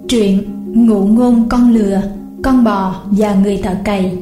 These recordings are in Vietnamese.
Truyện Ngụ ngôn con lừa, con bò và người thợ cày.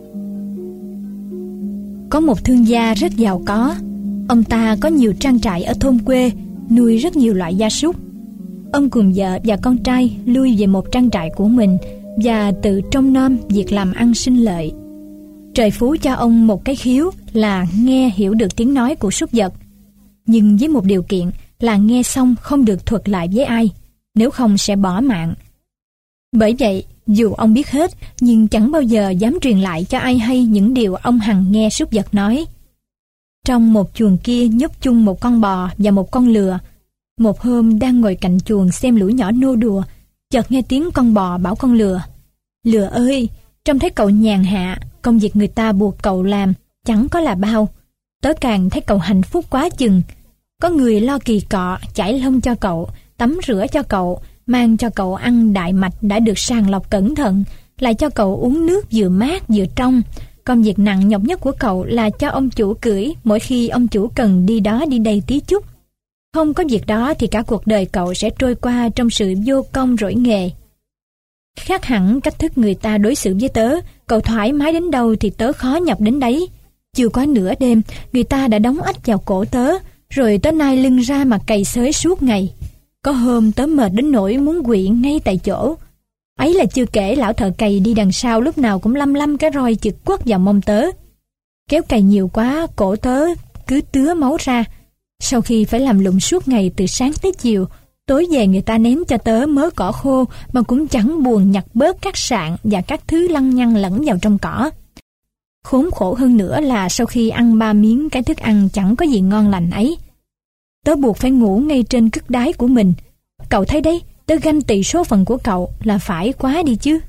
Có một thương gia rất giàu có. Ông ta có nhiều trang trại ở thôn quê, nuôi rất nhiều loại gia súc. Ông cùng vợ và con trai lui về một trang trại của mình và tự trông nom việc làm ăn sinh lợi. Trời phú cho ông một cái khiếu là nghe hiểu được tiếng nói của súc vật, nhưng với một điều kiện là nghe xong không được thuật lại với ai, nếu không sẽ bỏ mạng. Bởi vậy, dù ông biết hết, nhưng chẳng bao giờ dám truyền lại cho ai hay những điều ông hằng nghe súc vật nói. Trong một chuồng kia nhốt chung một con bò và một con lừa. Một hôm đang ngồi cạnh chuồng xem lũ nhỏ nô đùa, chợt nghe tiếng con bò bảo con lừa: "Lừa ơi, trông thấy cậu nhàn hạ, công việc người ta buộc cậu làm chẳng có là bao. Tớ càng thấy cậu hạnh phúc quá chừng. Có người lo kỳ cọ, chải lông cho cậu, tắm rửa cho cậu, mang cho cậu ăn đại mạch đã được sàng lọc cẩn thận, lại cho cậu uống nước vừa mát vừa trong. Công việc nặng nhọc nhất của cậu là cho ông chủ cưỡi mỗi khi ông chủ cần đi đó đi đây tí chút. Không có việc đó thì cả cuộc đời cậu sẽ trôi qua trong sự vô công rỗi nghề. Khác hẳn cách thức người ta đối xử với tớ, cậu thoải mái đến đâu thì tớ khó nhọc đến đấy. Chưa quá nửa đêm, người ta đã đóng ách vào cổ tớ, rồi tớ nai lưng ra mà cày xới suốt ngày. Có hôm tớ mệt đến nỗi muốn quỵ ngay tại chỗ. Ấy là chưa kể lão thợ cày đi đằng sau lúc nào cũng lăm lăm cái roi chực quất vào mông tớ. Kéo cày nhiều quá, cổ tớ cứ tứa máu ra. Sau khi phải làm lụng suốt ngày từ sáng tới chiều, tối về người ta ném cho tớ mớ cỏ khô mà cũng chẳng buồn nhặt bớt các sạn và các thứ lăng nhăng lẫn vào trong cỏ. Khốn khổ hơn nữa là sau khi ăn 3 miếng cái thức ăn chẳng có gì ngon lành ấy, tớ buộc phải ngủ ngay trên cất đái của mình. Cậu thấy đấy, tớ ganh tị số phận của cậu là phải quá đi chứ."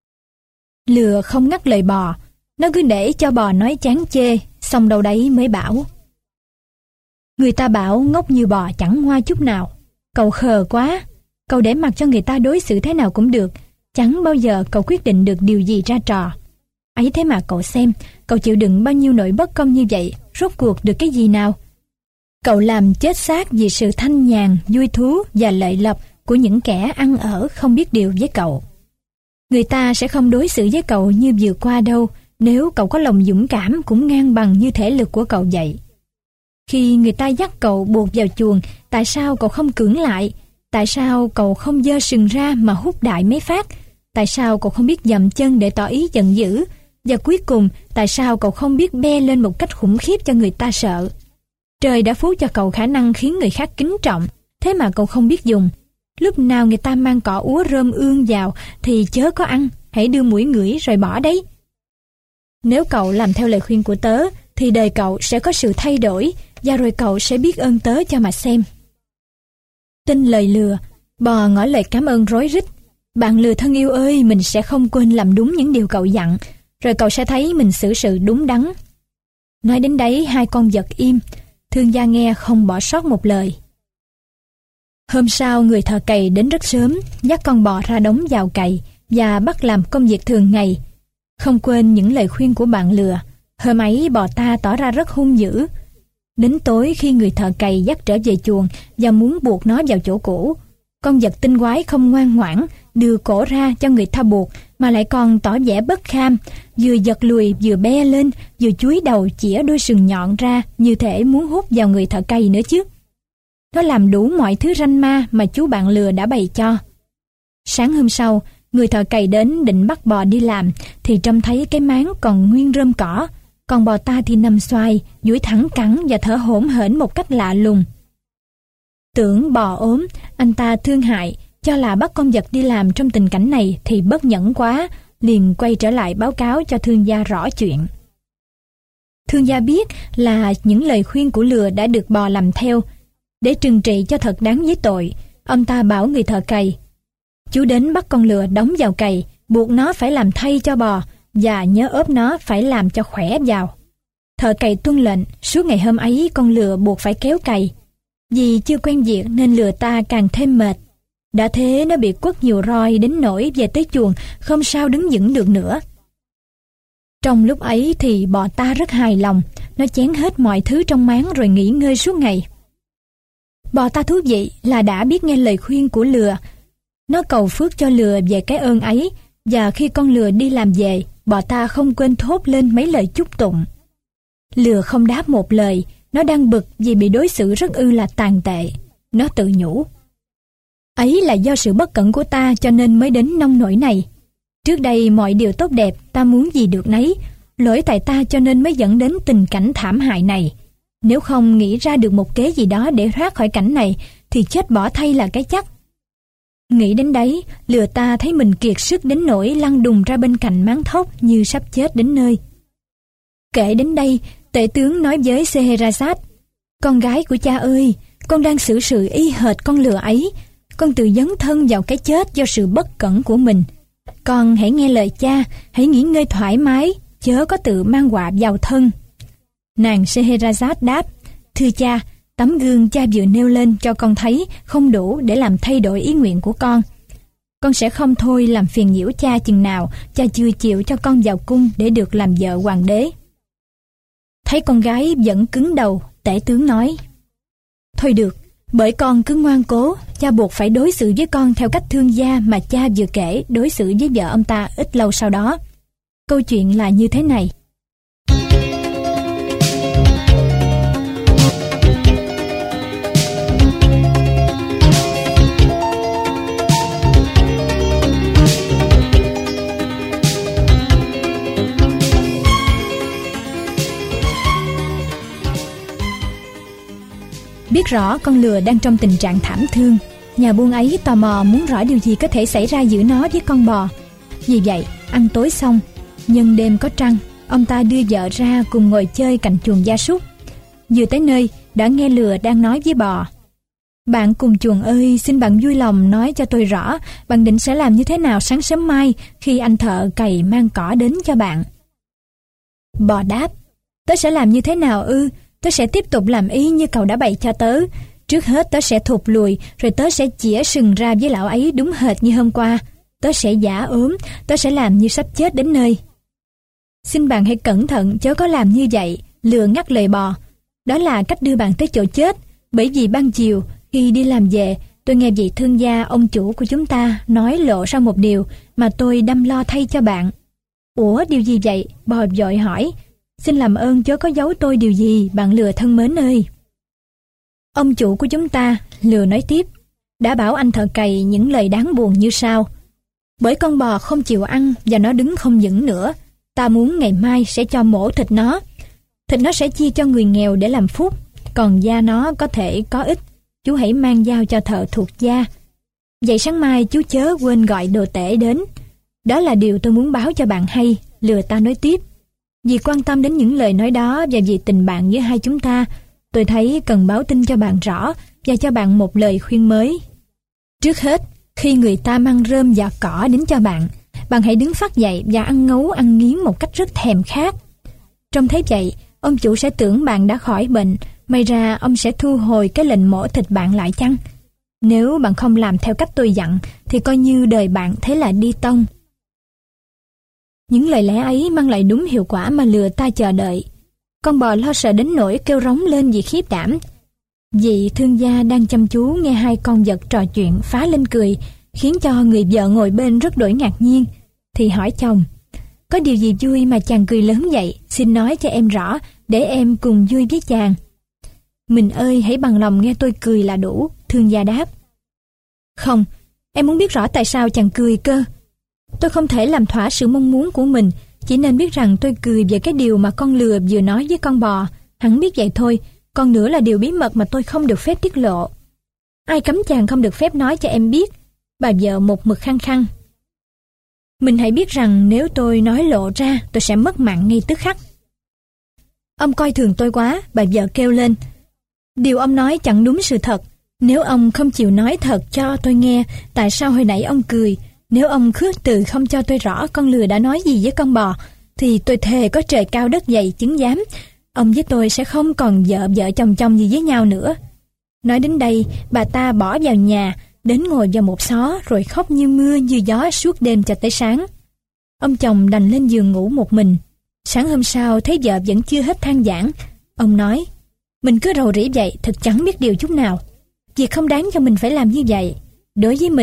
Lừa không ngắt lời bò, nó cứ để cho bò nói chán chê, xong đâu đấy mới bảo: "Người ta bảo ngốc như bò chẳng ngoa chút nào. Cậu khờ quá, cậu để mặc cho người ta đối xử thế nào cũng được, chẳng bao giờ cậu quyết định được điều gì ra trò. Ấy thế mà cậu xem, cậu chịu đựng bao nhiêu nỗi bất công như vậy, rốt cuộc được cái gì nào? Cậu làm chết xác vì sự thanh nhàn, vui thú và lợi lộc của những kẻ ăn ở không biết điều với cậu. Người ta sẽ không đối xử với cậu như vừa qua đâu, nếu cậu có lòng dũng cảm cũng ngang bằng như thể lực của cậu vậy. Khi người ta dắt cậu buộc vào chuồng, tại sao cậu không cưỡng lại? Tại sao cậu không giơ sừng ra mà hút đại mấy phát? Tại sao cậu không biết dậm chân để tỏ ý giận dữ? Và cuối cùng, tại sao cậu không biết be lên một cách khủng khiếp cho người ta sợ? Trời đã phú cho cậu khả năng khiến người khác kính trọng, thế mà cậu không biết dùng. Lúc nào người ta mang cỏ úa rơm ương vào thì chớ có ăn, hãy đưa mũi ngửi rồi bỏ đấy. Nếu cậu làm theo lời khuyên của tớ, thì đời cậu sẽ có sự thay đổi, và rồi cậu sẽ biết ơn tớ cho mà xem." Tin lời lừa, bò ngỏ lời cảm ơn rối rít: "Bạn lừa thân yêu ơi, mình sẽ không quên làm đúng những điều cậu dặn, rồi cậu sẽ thấy mình xử sự đúng đắn." Nói đến đấy, hai con vật im, thương gia nghe không bỏ sót một lời. Hôm sau, người thợ cày đến rất sớm, dắt con bò ra đống vào cày và bắt làm công việc thường ngày. Không quên những lời khuyên của bạn lừa, hôm ấy bò ta tỏ ra rất hung dữ. Đến tối, khi người thợ cày dắt trở về chuồng và muốn buộc nó vào chỗ cũ, con vật tinh quái không ngoan ngoãn, đưa cổ ra cho người ta buộc mà lại còn tỏ vẻ bất kham, vừa giật lùi vừa be lên, vừa chúi đầu chĩa đôi sừng nhọn ra như thể muốn hút vào người thợ cày nữa chứ. Nó làm đủ mọi thứ ranh ma mà chú bạn lừa đã bày cho. Sáng hôm sau, người thợ cày đến định bắt bò đi làm thì trông thấy cái máng còn nguyên rơm cỏ, còn bò ta thì nằm xoài, duỗi thẳng cẳng và thở hổn hển một cách lạ lùng. Tưởng bò ốm, anh ta thương hại, cho là bắt con vật đi làm trong tình cảnh này thì bất nhẫn quá, liền quay trở lại báo cáo cho thương gia rõ chuyện. Thương gia biết là những lời khuyên của lừa đã được bò làm theo. Để trừng trị cho thật đáng với tội, ông ta bảo người thợ cày: "Chú đến bắt con lừa đóng vào cày, buộc nó phải làm thay cho bò, và nhớ ốp nó phải làm cho khỏe vào." Thợ cày tuân lệnh, suốt ngày hôm ấy con lừa buộc phải kéo cày. Vì chưa quen việc nên lừa ta càng thêm mệt. Đã thế nó bị quất nhiều roi đến nỗi về tới chuồng không sao đứng vững được nữa. Trong lúc ấy thì bò ta rất hài lòng, nó chén hết mọi thứ trong máng rồi nghỉ ngơi suốt ngày. Bò ta thú vị là đã biết nghe lời khuyên của lừa. Nó cầu phước cho lừa về cái ơn ấy, và khi con lừa đi làm về, bò ta không quên thốt lên mấy lời chúc tụng. Lừa không đáp một lời, nó đang bực vì bị đối xử rất là tàn tệ. Nó tự nhủ: ấy là do sự bất cẩn của ta cho nên mới đến nông nỗi này. Trước đây mọi điều tốt đẹp ta muốn gì được nấy, lỗi tại ta cho nên mới dẫn đến tình cảnh thảm hại này. Nếu không nghĩ ra được một kế gì đó để thoát khỏi cảnh này thì chết bỏ thay là cái chắc. Nghĩ đến đấy, lừa ta thấy mình kiệt sức đến nỗi lăn đùng ra bên cạnh máng thóc như sắp chết đến nơi. Kể đến đây, tể tướng nói với Scheherazade: con gái của cha ơi, con đang xử sự y hệt con lừa ấy. Con tự dấn thân vào cái chết do sự bất cẩn của mình. Con hãy nghe lời cha, hãy nghỉ ngơi thoải mái, chớ có tự mang họa vào thân. Nàng Scheherazade đáp: thưa cha, tấm gương cha vừa nêu lên cho con thấy không đủ để làm thay đổi ý nguyện của con. Con sẽ không thôi làm phiền nhiễu cha chừng nào cha chưa chịu cho con vào cung để được làm vợ hoàng đế. Thấy con gái vẫn cứng đầu, tể tướng nói: thôi được, bởi con cứ ngoan cố, cha buộc phải đối xử với con theo cách thương gia mà cha vừa kể đối xử với vợ ông ta ít lâu sau đó. Câu chuyện là như thế này. Biết rõ con lừa đang trong tình trạng thảm thương, nhà buôn ấy tò mò muốn rõ điều gì có thể xảy ra giữa nó với con bò. Vì vậy, ăn tối xong, nhân đêm có trăng, ông ta đưa vợ ra cùng ngồi chơi cạnh chuồng gia súc. Vừa tới nơi, đã nghe lừa đang nói với bò: bạn cùng chuồng ơi, xin bạn vui lòng nói cho tôi rõ bạn định sẽ làm như thế nào sáng sớm mai khi anh thợ cày mang cỏ đến cho bạn. Bò đáp: tớ sẽ làm như thế nào ư? Tớ sẽ tiếp tục làm y như cậu đã bày cho tớ. Trước hết tớ sẽ thụt lùi, rồi tớ sẽ chĩa sừng ra với lão ấy đúng hệt như hôm qua. Tớ sẽ giả ốm, tớ sẽ làm như sắp chết đến nơi. Xin bạn hãy cẩn thận, chớ có làm như vậy, lừa ngắt lời bò. Đó là cách đưa bạn tới chỗ chết, bởi vì ban chiều, khi đi làm về, tôi nghe vị thương gia ông chủ của chúng ta nói lộ ra một điều mà tôi đâm lo thay cho bạn. Ủa, điều gì vậy? Bò vội hỏi. Xin làm ơn chớ có giấu tôi điều gì, bạn lừa thân mến ơi. Ông chủ của chúng ta, lừa nói tiếp, đã bảo anh thợ cày những lời đáng buồn như sau: bởi con bò không chịu ăn và nó đứng không vững nữa, ta muốn ngày mai sẽ cho mổ thịt nó. Thịt nó sẽ chia cho người nghèo để làm phúc, còn da nó có thể có ích. Chú hãy mang giao cho thợ thuộc da. Vậy sáng mai chú chớ quên gọi đồ tể đến. Đó là điều tôi muốn báo cho bạn hay, lừa ta nói tiếp. Vì quan tâm đến những lời nói đó và vì tình bạn giữa hai chúng ta, tôi thấy cần báo tin cho bạn rõ và cho bạn một lời khuyên mới. Trước hết, khi người ta mang rơm và cỏ đến cho bạn, bạn hãy đứng phắt dậy và ăn ngấu ăn nghiến một cách rất thèm khát. Trông thấy vậy, ông chủ sẽ tưởng bạn đã khỏi bệnh, may ra ông sẽ thu hồi cái lệnh mổ thịt bạn lại chăng? Nếu bạn không làm theo cách tôi dặn, thì coi như đời bạn thế là đi tông. Những lời lẽ ấy mang lại đúng hiệu quả mà lừa ta chờ đợi. Con bò lo sợ đến nỗi kêu rống lên vì khiếp đảm. Vị thương gia đang chăm chú nghe hai con vật trò chuyện phá lên cười, khiến cho người vợ ngồi bên rất đổi ngạc nhiên, thì hỏi chồng: có điều gì vui mà chàng cười lớn vậy? Xin nói cho em rõ, để em cùng vui với chàng. Mình ơi, hãy bằng lòng nghe tôi cười là đủ, thương gia đáp. Không, em muốn biết rõ tại sao chàng cười cơ. Tôi không thể làm thỏa sự mong muốn của mình, chỉ nên biết rằng tôi cười về cái điều mà con lừa vừa nói với con bò. Hắn biết vậy thôi, còn nữa là điều bí mật mà tôi không được phép tiết lộ. Ai cấm chàng không được phép nói cho em biết? Bà vợ một mực khăng khăng. Mình hãy biết rằng nếu tôi nói lộ ra, tôi sẽ mất mạng ngay tức khắc. Ông coi thường tôi quá, bà vợ kêu lên. Điều ông nói chẳng đúng sự thật. Nếu ông không chịu nói thật cho tôi nghe tại sao hồi nãy ông cười, nếu ông khước từ không cho tôi rõ con lừa đã nói gì với con bò, thì tôi thề có trời cao đất dày chứng giám, ông với tôi sẽ không còn vợ chồng gì với nhau nữa. Nói đến đây, bà ta bỏ vào nhà, đến ngồi vào một xó rồi khóc như mưa như gió suốt đêm cho tới sáng. Ông chồng đành lên giường ngủ một mình. Sáng hôm sau thấy vợ vẫn chưa hết than vãn. Ông nói, mình cứ rầu rĩ vậy, thật chẳng biết điều chút nào. Việc không đáng cho mình phải làm như vậy. Đối với mình,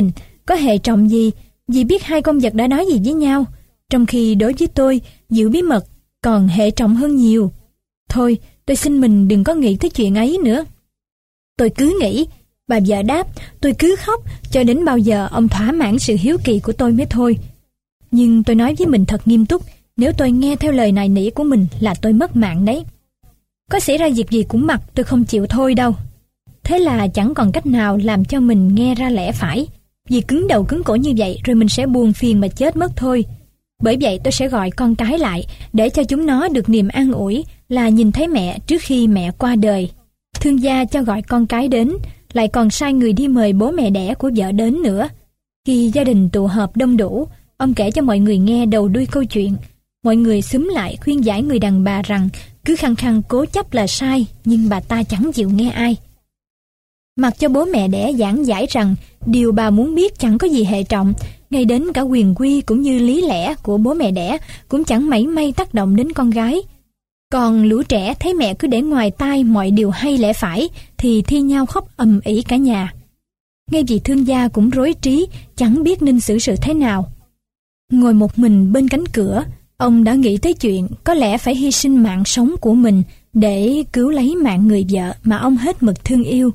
Có hệ trọng gì? Dì biết hai con vật đã nói gì với nhau, trong khi đối với tôi, giữ bí mật còn hệ trọng hơn nhiều. Thôi, tôi xin mình đừng có nghĩ tới chuyện ấy nữa. Tôi cứ nghĩ, bà vợ đáp, tôi cứ khóc cho đến bao giờ ông thỏa mãn sự hiếu kỳ của tôi mới thôi. Nhưng tôi nói với mình thật nghiêm túc, nếu tôi nghe theo lời nài nỉ của mình là tôi mất mạng đấy. Có xảy ra việc gì cũng mặc, tôi không chịu thôi đâu. Thế là chẳng còn cách nào làm cho mình nghe ra lẽ phải. Vì cứng đầu cứng cổ như vậy rồi mình sẽ buồn phiền mà chết mất thôi. Bởi vậy tôi sẽ gọi con cái lại để cho chúng nó được niềm an ủi là nhìn thấy mẹ trước khi mẹ qua đời. Thương gia cho gọi con cái đến, lại còn sai người đi mời bố mẹ đẻ của vợ đến nữa. Khi gia đình tụ họp đông đủ, ông kể cho mọi người nghe đầu đuôi câu chuyện. Mọi người xúm lại khuyên giải người đàn bà rằng cứ khăng khăng cố chấp là sai, nhưng bà ta chẳng chịu nghe ai. Mặc cho bố mẹ đẻ giảng giải rằng điều bà muốn biết chẳng có gì hệ trọng, ngay đến cả quyền quy cũng như lý lẽ của bố mẹ đẻ cũng chẳng mảy may tác động đến con gái. Còn lũ trẻ thấy mẹ cứ để ngoài tai mọi điều hay lẽ phải thì thi nhau khóc ầm ĩ cả nhà. Ngay vị thương gia cũng rối trí, chẳng biết nên xử sự thế nào. Ngồi một mình bên cánh cửa, ông đã nghĩ tới chuyện có lẽ phải hy sinh mạng sống của mình để cứu lấy mạng người vợ mà ông hết mực thương yêu.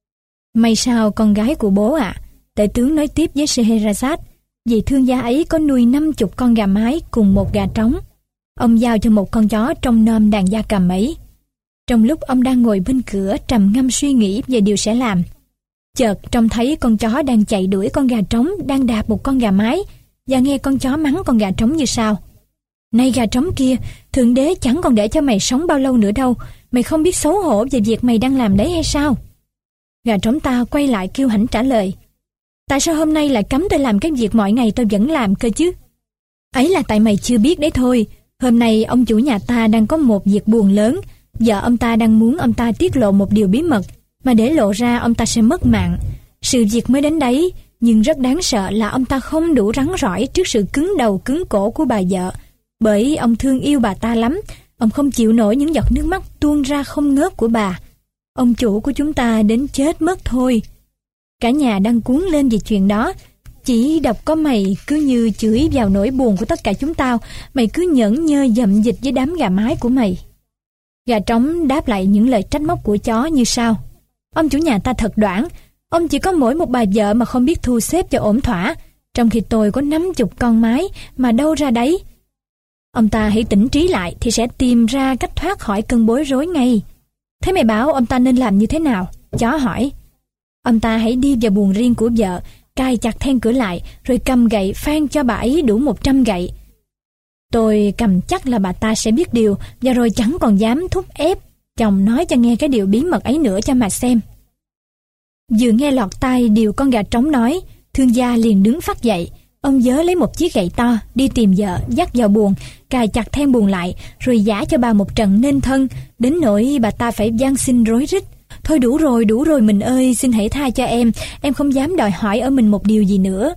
May sao con gái của bố ạ, tể tướng nói tiếp với Scheherazade, vì thương gia ấy có nuôi 50 con gà mái cùng một gà trống. Ông giao cho một con chó trông nom đàn gia cầm ấy. Trong lúc ông đang ngồi bên cửa trầm ngâm suy nghĩ về điều sẽ làm, chợt trông thấy con chó đang chạy đuổi con gà trống đang đạp một con gà mái, và nghe con chó mắng con gà trống như sau: "Này gà trống kia, Thượng Đế chẳng còn để cho mày sống bao lâu nữa đâu, mày không biết xấu hổ về việc mày đang làm đấy hay sao?" Gà trống ta quay lại kiêu hãnh trả lời: "Tại sao hôm nay lại cấm tôi làm cái việc mọi ngày tôi vẫn làm cơ chứ?" "Ấy là tại mày chưa biết đấy thôi. Hôm nay ông chủ nhà ta đang có một việc buồn lớn. Vợ ông ta đang muốn ông ta tiết lộ một điều bí mật, mà để lộ ra ông ta sẽ mất mạng. Sự việc mới đến đấy, nhưng rất đáng sợ là ông ta không đủ rắn rỏi trước sự cứng đầu cứng cổ của bà vợ. Bởi ông thương yêu bà ta lắm, ông không chịu nổi những giọt nước mắt tuôn ra không ngớt của bà. Ông chủ của chúng ta đến chết mất thôi." Cả nhà đang cuống lên vì chuyện đó. "Chỉ đọc có mày cứ như chửi vào nỗi buồn của tất cả chúng tao. Mày cứ nhẫn nhơ dậm dịch với đám gà mái của mày." Gà trống đáp lại những lời trách móc của chó như sau: "Ông chủ nhà ta thật đoản. Ông chỉ có mỗi một bà vợ mà không biết thu xếp cho ổn thỏa, trong khi tôi có 50 con mái mà đâu ra đấy. Ông ta hãy tỉnh trí lại thì sẽ tìm ra cách thoát khỏi cơn bối rối ngay." "Thế mày bảo ông ta nên làm như thế nào?" Chó hỏi. "Ông ta hãy đi vào buồng riêng của vợ, cài chặt then cửa lại, rồi cầm gậy phan cho bà ấy đủ 100 gậy. Tôi cầm chắc là bà ta sẽ biết điều, và rồi chẳng còn dám thúc ép chồng nói cho nghe cái điều bí mật ấy nữa cho mà xem." Vừa nghe lọt tai điều con gà trống nói, thương gia liền đứng phắt dậy. Ông vớ lấy một chiếc gậy to, đi tìm vợ, dắt vào buồng, cài chặt then buồng lại, rồi giã cho bà một trận nên thân, đến nỗi bà ta phải van xin rối rít: "Thôi đủ rồi mình ơi, xin hãy tha cho em không dám đòi hỏi ở mình một điều gì nữa."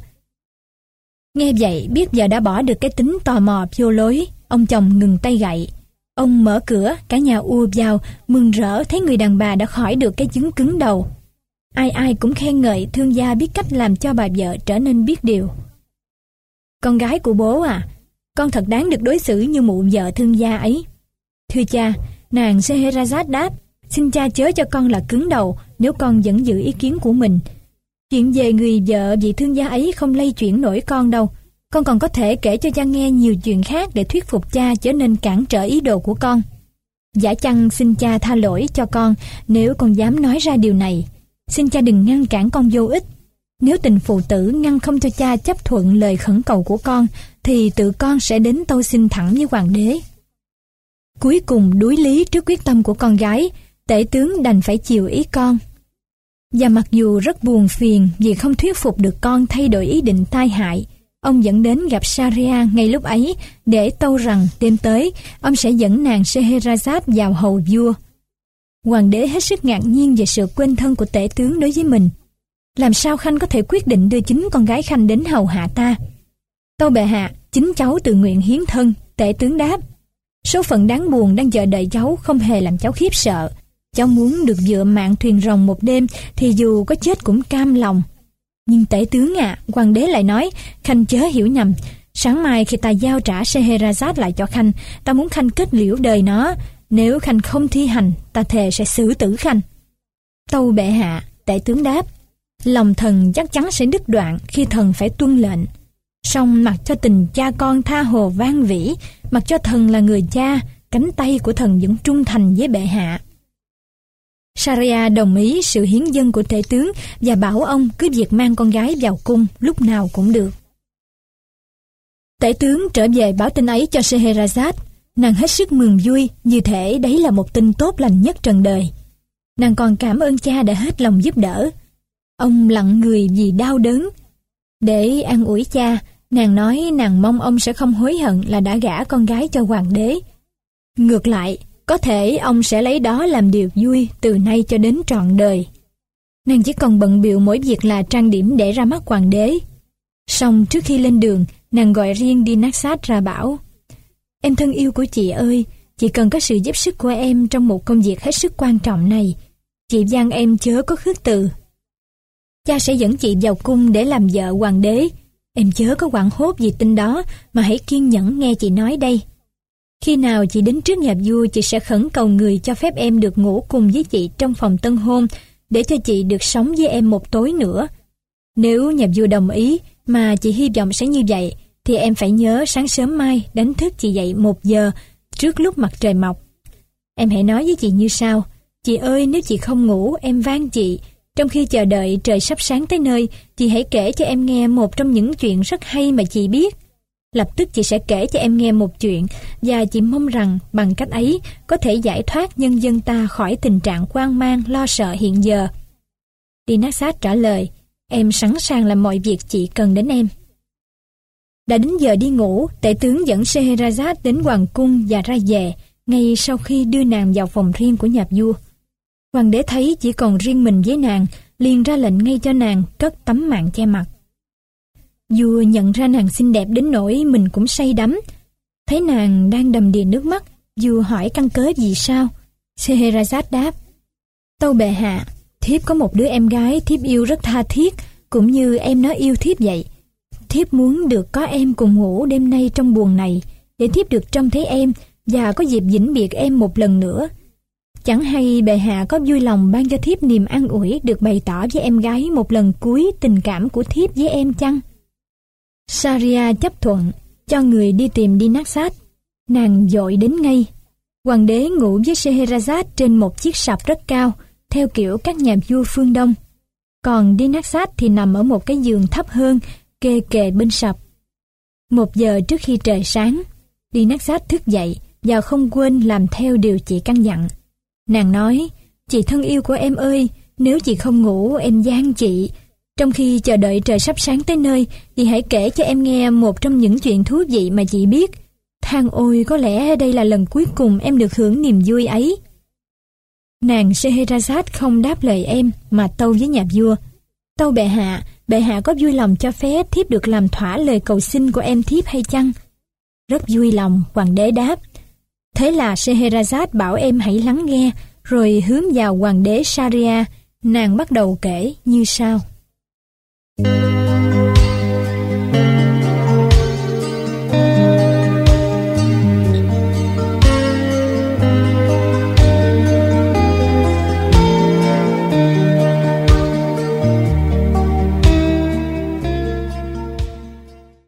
Nghe vậy, biết vợ đã bỏ được cái tính tò mò vô lối, ông chồng ngừng tay gậy. Ông mở cửa, cả nhà ùa vào, mừng rỡ thấy người đàn bà đã khỏi được cái chứng cứng đầu. Ai ai cũng khen ngợi thương gia biết cách làm cho bà vợ trở nên biết điều. "Con gái của bố à, con thật đáng được đối xử như mụ vợ thương gia ấy." "Thưa cha," nàng Scheherazade đáp, "xin cha chớ cho con là cứng đầu nếu con vẫn giữ ý kiến của mình. Chuyện về người vợ vị thương gia ấy không lay chuyển nổi con đâu. Con còn có thể kể cho cha nghe nhiều chuyện khác để thuyết phục cha trở nên cản trở ý đồ của con. Giả chăng xin cha tha lỗi cho con nếu con dám nói ra điều này. Xin cha đừng ngăn cản con vô ích. Nếu tình phụ tử ngăn không cho cha chấp thuận lời khẩn cầu của con, thì tự con sẽ đến tâu xin thẳng với hoàng đế." Cuối cùng đuối lý trước quyết tâm của con gái, tể tướng đành phải chiều ý con. Và mặc dù rất buồn phiền vì không thuyết phục được con thay đổi ý định tai hại, ông dẫn đến gặp Shahryar ngay lúc ấy để tâu rằng đêm tới ông sẽ dẫn nàng Scheherazade vào hầu vua. Hoàng đế hết sức ngạc nhiên về sự quên thân của tể tướng đối với mình. Làm sao Khanh có thể quyết định đưa chính con gái Khanh đến hầu hạ ta? "Tâu bệ hạ, chính cháu tự nguyện hiến thân," tể tướng đáp. "Số phận đáng buồn đang chờ đợi cháu không hề làm cháu khiếp sợ. Cháu muốn được dựa mạng thuyền rồng một đêm thì dù có chết cũng cam lòng." Nhưng tể tướng hoàng đế lại nói, khanh chớ hiểu nhầm. Sáng mai khi ta giao trả Scheherazade lại cho khanh, ta muốn khanh kết liễu đời nó. Nếu khanh không thi hành, ta thề sẽ xử tử khanh. Tâu bệ hạ, tể tướng đáp, lòng thần chắc chắn sẽ đứt đoạn khi thần phải tuân lệnh. Song mặc cho tình cha con tha hồ vang vỉ, mặc cho thần là người cha, cánh tay của thần vẫn trung thành với bệ hạ. Shahryar đồng ý sự hiến dâng của tể tướng và bảo ông cứ việc mang con gái vào cung lúc nào cũng được. Tể tướng trở về báo tin ấy cho Scheherazade. Nàng hết sức mừng vui, như thể đấy là một tin tốt lành nhất trần đời. Nàng còn cảm ơn cha đã hết lòng giúp đỡ. Ông lặng người vì đau đớn. Để an ủi cha, nàng nói nàng mong ông sẽ không hối hận là đã gả con gái cho hoàng đế. Ngược lại, có thể ông sẽ lấy đó làm điều vui từ nay cho đến trọn đời. Nàng chỉ còn bận bịu mỗi việc là trang điểm để ra mắt hoàng đế. Song trước khi lên đường, nàng gọi riêng Dinarsad ra bảo: Em thân yêu của chị ơi, chị cần có sự giúp sức của em trong một công việc hết sức quan trọng này. Chị van em chớ có khước từ. Cha sẽ dẫn chị vào cung để làm vợ hoàng đế. Em chớ có hoảng hốt vì tin đó, mà hãy kiên nhẫn nghe chị nói đây. Khi nào chị đến trước nhà vua, chị sẽ khẩn cầu người cho phép em được ngủ cùng với chị trong phòng tân hôn, để cho chị được sống với em một tối nữa. Nếu nhà vua đồng ý, mà chị hy vọng sẽ như vậy, thì em phải nhớ sáng sớm mai đánh thức chị dậy 1 giờ trước lúc mặt trời mọc. Em hãy nói với chị như sau: Chị ơi, nếu chị không ngủ, em van chị, trong khi chờ đợi trời sắp sáng tới nơi, chị hãy kể cho em nghe một trong những chuyện rất hay mà chị biết. Lập tức chị sẽ kể cho em nghe một chuyện, và chị mong rằng bằng cách ấy có thể giải thoát nhân dân ta khỏi tình trạng hoang mang, lo sợ hiện giờ. Dinarsad trả lời: Em sẵn sàng làm mọi việc chị cần đến em. Đã đến giờ đi ngủ, tể tướng dẫn Scheherazade đến hoàng cung và ra về, ngay sau khi đưa nàng vào phòng riêng của nhà vua. Hoàng đế thấy chỉ còn riêng mình với nàng, liền ra lệnh ngay cho nàng cất tấm màn che mặt. Vua nhận ra nàng xinh đẹp đến nỗi mình cũng say đắm. Thấy nàng đang đầm đìa nước mắt, vua hỏi căn cớ vì sao. Scheherazade đáp: Tâu bệ hạ, thiếp có một đứa em gái thiếp yêu rất tha thiết, cũng như em nó yêu thiếp vậy. Thiếp muốn được có em cùng ngủ đêm nay trong buồng này, để thiếp được trông thấy em và có dịp vĩnh biệt em một lần nữa. Chẳng hay bệ hạ có vui lòng ban cho thiếp niềm an ủi được bày tỏ với em gái một lần cuối tình cảm của thiếp với em chăng? Shahryar chấp thuận, cho người đi tìm Dinarsad. Nàng vội đến ngay. Hoàng đế ngủ với Scheherazade trên một chiếc sập rất cao, theo kiểu các nhà vua phương Đông. Còn Dinarsad thì nằm ở một cái giường thấp hơn, kê kề bên sập. 1 giờ trước khi trời sáng, Dinarsad thức dậy và không quên làm theo điều chị căn dặn. Nàng nói: Chị thân yêu của em ơi, nếu chị không ngủ, em van chị, trong khi chờ đợi trời sắp sáng tới nơi, chị hãy kể cho em nghe một trong những chuyện thú vị mà chị biết. Than ôi, có lẽ đây là lần cuối cùng em được hưởng niềm vui ấy. Nàng Scheherazade không đáp lời em, mà tâu với nhà vua: Tâu bệ hạ có vui lòng cho phép thiếp được làm thỏa lời cầu xin của em thiếp hay chăng? Rất vui lòng, hoàng đế đáp. Thế là Scheherazade bảo em hãy lắng nghe, rồi hướng vào hoàng đế Shahryar. Nàng bắt đầu kể như sau.